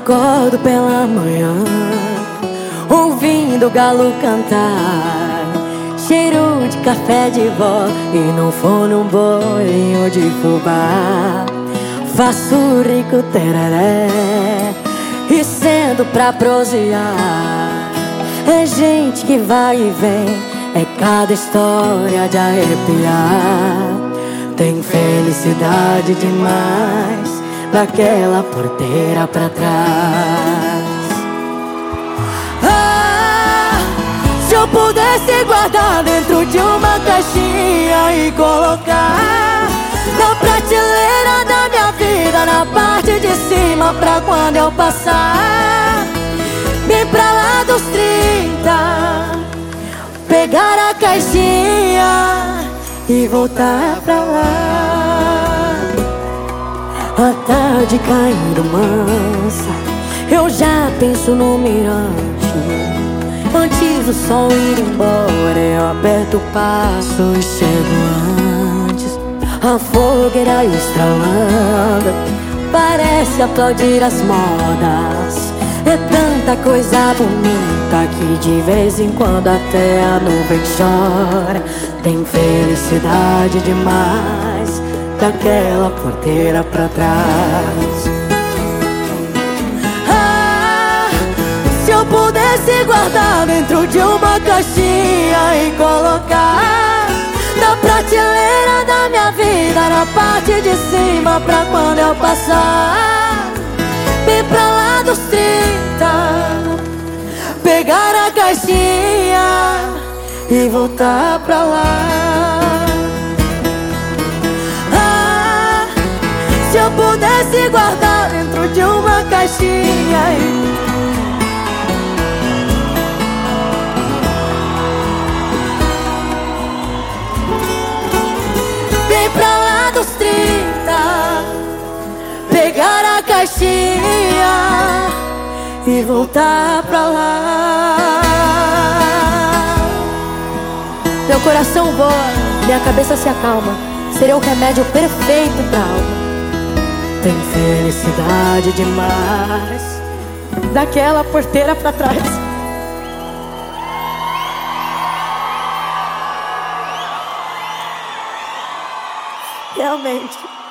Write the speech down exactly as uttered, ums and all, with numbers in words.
Acordo pela manhã, ouvindo o galo cantar, cheiro de café de vó e no fone um bolinho de fubá. Faço rico tereré e sendo pra prosear. É gente que vai e vem, é cada história de arrepiar. Tem felicidade demais daquela porteira pra trás. Ah, se eu pudesse guardar dentro de uma caixinha e colocar na prateleira da minha vida, na parte de cima, pra quando eu passar bem pra lá dos trinta, pegar a caixinha e voltar pra lá. A tarde caindo mansa, eu já penso no mirante. Antes do sol ir embora, eu aperto o passo e chego antes. A fogueira estralando parece aplaudir as modas. É tanta coisa bonita que de vez em quando até a nuvem chora. Tem felicidade demais daquela porteira pra trás. Ah, se eu pudesse guardar dentro de uma caixinha e colocar na prateleira da minha vida, na parte de cima, pra quando eu passar bem pra lá dos trinta, pegar a caixinha e voltar pra lá. Ah, se eu pudesse guardar dentro de uma caixinha e... bem pra lá dos trinta, pegar a caixinha e voltar pra lá. Meu coração voa, minha cabeça se acalma. Serei o remédio perfeito pra alma. Tem felicidade demais daquela porteira pra trás. Realmente